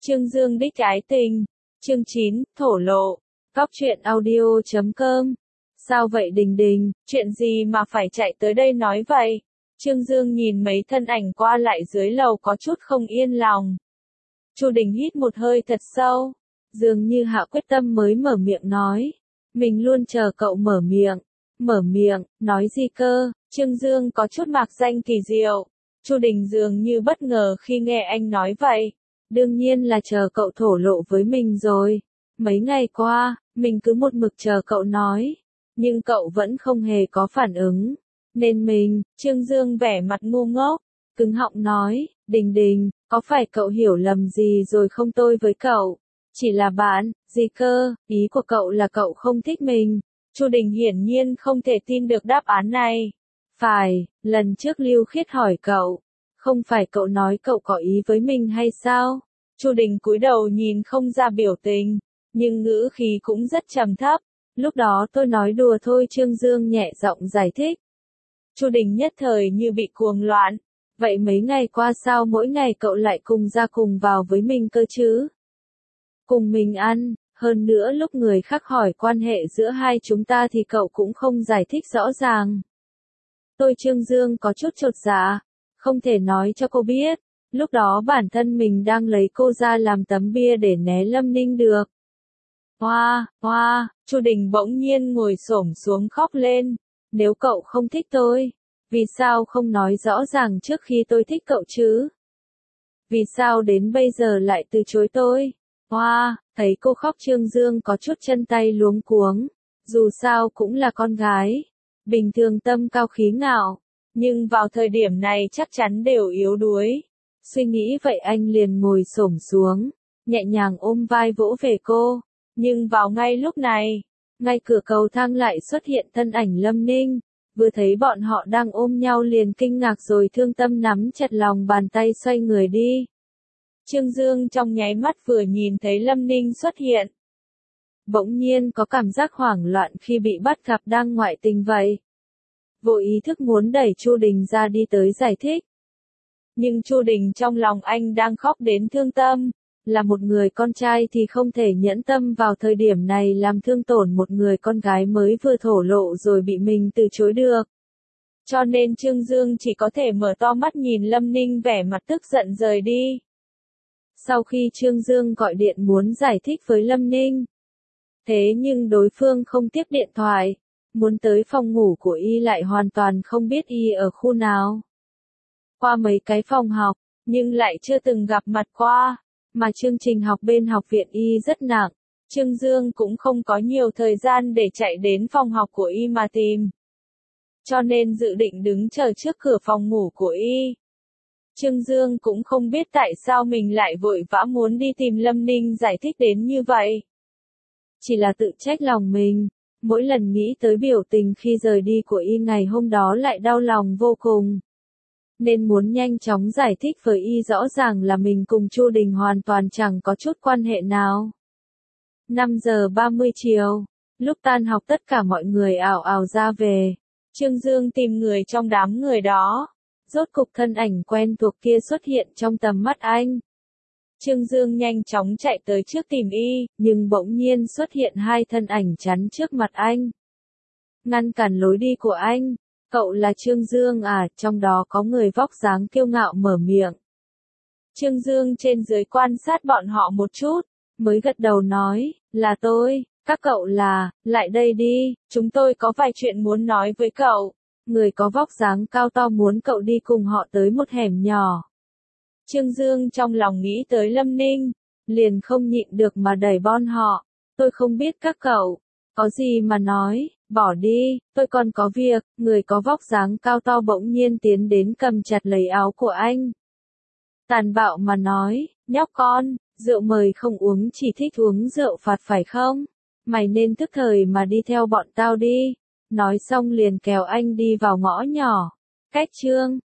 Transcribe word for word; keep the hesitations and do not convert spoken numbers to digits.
Trương Dương đích ái tình. Chương chín, thổ lộ. Góc truyện audio chấm com. Sao vậy Đình Đình, chuyện gì mà phải chạy tới đây nói vậy? Trương Dương nhìn mấy thân ảnh qua lại dưới lầu có chút không yên lòng. Chu Đình hít một hơi thật sâu, dường như hạ quyết tâm mới mở miệng nói. Mình luôn chờ cậu mở miệng. Mở miệng, nói gì cơ? Trương Dương có chút mạc danh kỳ diệu. Chu Đình dường như bất ngờ khi nghe anh nói vậy. Đương nhiên là chờ cậu thổ lộ với mình rồi. Mấy ngày qua, mình cứ một mực chờ cậu nói. Nhưng cậu vẫn không hề có phản ứng. Nên mình, Trương Dương vẻ mặt ngu ngốc, cứng họng nói, Đình Đình, có phải cậu hiểu lầm gì rồi không tôi với cậu? Chỉ là bạn, gì cơ, ý của cậu là cậu không thích mình. Chu Đình hiển nhiên không thể tin được đáp án này. Phải, lần trước Lưu Khiết hỏi cậu, không phải cậu nói cậu có ý với mình hay sao? Chu Đình cúi đầu nhìn không ra biểu tình, nhưng ngữ khí cũng rất trầm thấp. Lúc đó tôi nói đùa thôi. Trương Dương nhẹ giọng giải thích. Chu Đình nhất thời như bị cuồng loạn. Vậy mấy ngày qua sao mỗi ngày cậu lại cùng ra cùng vào với mình cơ chứ? Cùng mình ăn, hơn nữa lúc người khác hỏi quan hệ giữa hai chúng ta thì cậu cũng không giải thích rõ ràng. Tôi Trương Dương có chút chột dạ, không thể nói cho cô biết, lúc đó bản thân mình đang lấy cô ra làm tấm bia để né Lâm Ninh được. Hoa, hoa, Chu Đình bỗng nhiên ngồi xổm xuống khóc lên. Nếu cậu không thích tôi, vì sao không nói rõ ràng trước khi tôi thích cậu chứ? Vì sao đến bây giờ lại từ chối tôi? Hoa, thấy cô khóc Trương Dương có chút chân tay luống cuống. Dù sao cũng là con gái. Bình thường tâm cao khí ngạo. Nhưng vào thời điểm này chắc chắn đều yếu đuối. Suy nghĩ vậy anh liền ngồi xổm xuống, nhẹ nhàng ôm vai vỗ về cô. Nhưng vào ngay lúc này, ngay cửa cầu thang lại xuất hiện thân ảnh Lâm Ninh. Vừa thấy bọn họ đang ôm nhau liền kinh ngạc rồi thương tâm nắm chặt lòng bàn tay xoay người đi. Trương Dương trong nháy mắt vừa nhìn thấy Lâm Ninh xuất hiện. Bỗng nhiên có cảm giác hoảng loạn khi bị bắt gặp đang ngoại tình vậy. Vô ý thức muốn đẩy Chu Đình ra đi tới giải thích. Nhưng Chu Đình trong lòng anh đang khóc đến thương tâm. Là một người con trai thì không thể nhẫn tâm vào thời điểm này làm thương tổn một người con gái mới vừa thổ lộ rồi bị mình từ chối được. Cho nên Trương Dương chỉ có thể mở to mắt nhìn Lâm Ninh vẻ mặt tức giận rời đi. Sau khi Trương Dương gọi điện muốn giải thích với Lâm Ninh. Thế nhưng đối phương không tiếp điện thoại. Muốn tới phòng ngủ của y lại hoàn toàn không biết y ở khu nào. Qua mấy cái phòng học, nhưng lại chưa từng gặp mặt qua. Mà chương trình học bên học viện y rất nặng, Trương Dương cũng không có nhiều thời gian để chạy đến phòng học của y mà tìm. Cho nên dự định đứng chờ trước cửa phòng ngủ của y. Trương Dương cũng không biết tại sao mình lại vội vã muốn đi tìm Lâm Ninh giải thích đến như vậy. Chỉ là tự trách lòng mình, mỗi lần nghĩ tới biểu tình khi rời đi của y ngày hôm đó lại đau lòng vô cùng. Nên muốn nhanh chóng giải thích với y rõ ràng là mình cùng Chu Đình hoàn toàn chẳng có chút quan hệ nào. năm giờ ba mươi chiều, lúc tan học tất cả mọi người ào ào ra về. Trương Dương tìm người trong đám người đó. Rốt cục thân ảnh quen thuộc kia xuất hiện trong tầm mắt anh. Trương Dương nhanh chóng chạy tới trước tìm y, nhưng bỗng nhiên xuất hiện hai thân ảnh chắn trước mặt anh. Ngăn cản lối đi của anh. Cậu là Trương Dương à? Trong đó có người vóc dáng kiêu ngạo mở miệng. Trương Dương trên dưới quan sát bọn họ một chút, mới gật đầu nói, là tôi, các cậu là, lại đây đi, chúng tôi có vài chuyện muốn nói với cậu. Người có vóc dáng cao to muốn cậu đi cùng họ tới một hẻm nhỏ. Trương Dương trong lòng nghĩ tới Lâm Ninh, liền không nhịn được mà đẩy bon họ. Tôi không biết các cậu, có gì mà nói. Bỏ đi, tôi còn có việc. Người có vóc dáng cao to bỗng nhiên tiến đến cầm chặt lấy áo của anh. Tàn bạo mà nói, nhóc con, rượu mời không uống chỉ thích uống rượu phạt phải không? Mày nên tức thời mà đi theo bọn tao đi. Nói xong liền kéo anh đi vào ngõ nhỏ. Cách Trương